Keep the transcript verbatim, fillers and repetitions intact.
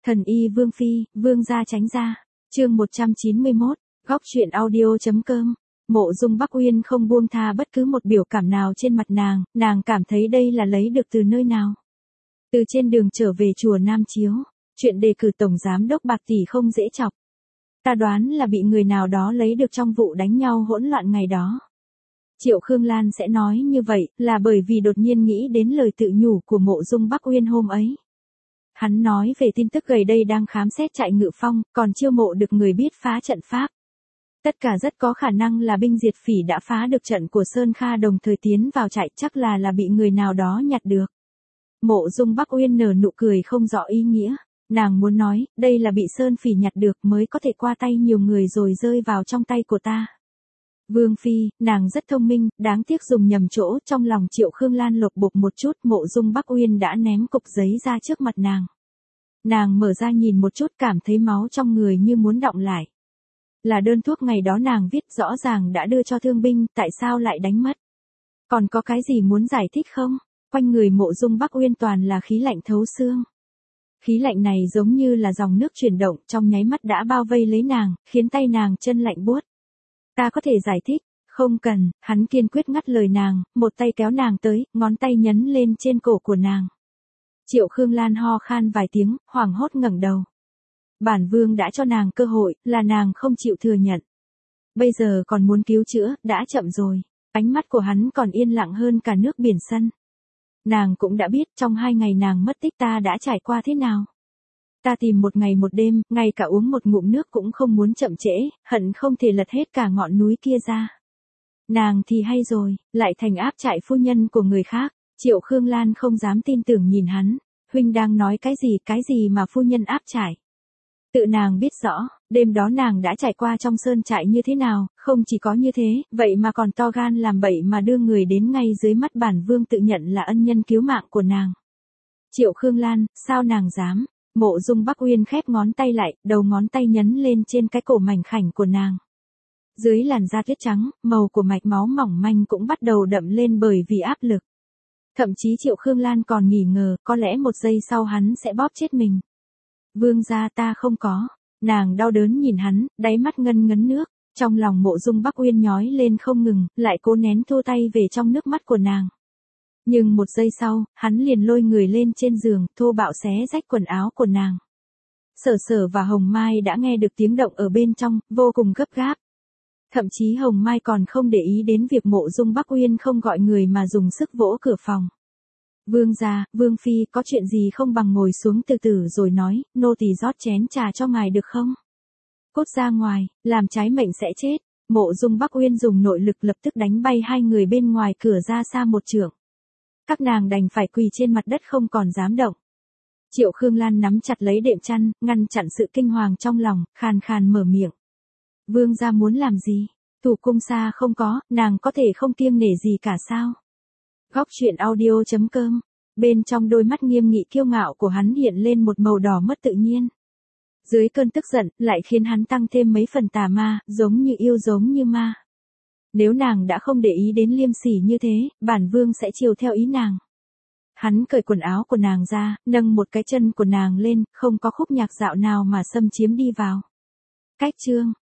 Thần y Vương Phi, Vương gia tránh ra. Chương một trăm chín mươi mốt, góc truyện audio.com. Mộ Dung Bắc Uyên không buông tha bất cứ một biểu cảm nào trên mặt nàng, nàng cảm thấy đây là lấy được từ nơi nào. Từ trên đường trở về chùa Nam Chiếu, chuyện đề cử tổng giám đốc bạc tỷ không dễ chọc. Ta đoán là bị người nào đó lấy được trong vụ đánh nhau hỗn loạn ngày đó. Triệu Khương Lan sẽ nói như vậy là bởi vì đột nhiên nghĩ đến lời tự nhủ của Mộ Dung Bắc Uyên hôm ấy. Hắn nói về tin tức gần đây đang khám xét trại Ngự Phong, còn chiêu mộ được người biết phá trận pháp. Tất cả rất có khả năng là binh diệt phỉ đã phá được trận của Sơn Kha đồng thời tiến vào trại, chắc là là bị người nào đó nhặt được. Mộ Dung Bắc Uyên nở nụ cười không rõ ý nghĩa. Nàng muốn nói, đây là bị Sơn Phỉ nhặt được mới có thể qua tay nhiều người rồi rơi vào trong tay của ta. Vương Phi, nàng rất thông minh, đáng tiếc dùng nhầm chỗ. Trong lòng Triệu Khương Lan lột bột một chút, Mộ Dung Bắc Uyên đã ném cục giấy ra trước mặt nàng. Nàng mở ra nhìn một chút, cảm thấy máu trong người như muốn đọng lại. Là đơn thuốc ngày đó nàng viết, rõ ràng đã đưa cho thương binh, tại sao lại đánh mất? Còn có cái gì muốn giải thích không? Quanh người Mộ Dung Bắc Uyên toàn là khí lạnh thấu xương. Khí lạnh này giống như là dòng nước chuyển động, trong nháy mắt đã bao vây lấy nàng, khiến tay nàng chân lạnh buốt. Ta có thể giải thích, không cần, hắn kiên quyết ngắt lời nàng, một tay kéo nàng tới, ngón tay nhấn lên trên cổ của nàng. Triệu Khương Lan ho khan vài tiếng, hoảng hốt ngẩng đầu. Bản vương đã cho nàng cơ hội, là nàng không chịu thừa nhận. Bây giờ còn muốn cứu chữa, đã chậm rồi. Ánh mắt của hắn còn yên lặng hơn cả nước biển sân. Nàng cũng đã biết trong hai ngày nàng mất tích ta đã trải qua thế nào. Ta tìm một ngày một đêm, ngay cả uống một ngụm nước cũng không muốn chậm trễ, hận không thể lật hết cả ngọn núi kia ra. Nàng thì hay rồi, lại thành áp trại phu nhân của người khác. Triệu Khương Lan không dám tin tưởng nhìn hắn. Huynh đang nói cái gì, cái gì mà phu nhân áp trại? Tự nàng biết rõ, đêm đó nàng đã trải qua trong sơn trại như thế nào, không chỉ có như thế, vậy mà còn to gan làm bậy mà đưa người đến ngay dưới mắt bản vương tự nhận là ân nhân cứu mạng của nàng. Triệu Khương Lan, sao nàng dám? Mộ Dung Bắc Uyên khép ngón tay lại, đầu ngón tay nhấn lên trên cái cổ mảnh khảnh của nàng. Dưới làn da tuyết trắng, màu của mạch máu mỏng manh cũng bắt đầu đậm lên bởi vì áp lực. Thậm chí Triệu Khương Lan còn nghi ngờ, có lẽ một giây sau hắn sẽ bóp chết mình. Vương gia ta không có. Nàng đau đớn nhìn hắn, đáy mắt ngân ngấn nước. Trong lòng Mộ Dung Bắc Uyên nhói lên không ngừng, lại cố nén thô tay về trong nước mắt của nàng. Nhưng một giây sau, hắn liền lôi người lên trên giường, thô bạo xé rách quần áo của nàng. Sở Sở và Hồng Mai đã nghe được tiếng động ở bên trong, vô cùng gấp gáp. Thậm chí Hồng Mai còn không để ý đến việc Mộ Dung Bắc Uyên không gọi người mà dùng sức vỗ cửa phòng. Vương gia, Vương Phi, có chuyện gì không bằng ngồi xuống từ từ rồi nói, nô tỳ rót chén trà cho ngài được không? Cút ra ngoài, làm trái mệnh sẽ chết. Mộ Dung Bắc Uyên dùng nội lực lập tức đánh bay hai người bên ngoài cửa ra xa một trượng. Các nàng đành phải quỳ trên mặt đất không còn dám động. Triệu Khương Lan nắm chặt lấy đệm chăn, ngăn chặn sự kinh hoàng trong lòng, khàn khàn mở miệng. Vương gia muốn làm gì? Thủ cung xa không có, nàng có thể không kiêng nể gì cả sao? Góc truyện audio.com. Bên trong đôi mắt nghiêm nghị kiêu ngạo của hắn hiện lên một màu đỏ mất tự nhiên. Dưới cơn tức giận, lại khiến hắn tăng thêm mấy phần tà ma, giống như yêu giống như ma. Nếu nàng đã không để ý đến liêm sỉ như thế, bản vương sẽ chiều theo ý nàng. Hắn cởi quần áo của nàng ra, nâng một cái chân của nàng lên, không có khúc nhạc dạo nào mà xâm chiếm đi vào. Cách chương,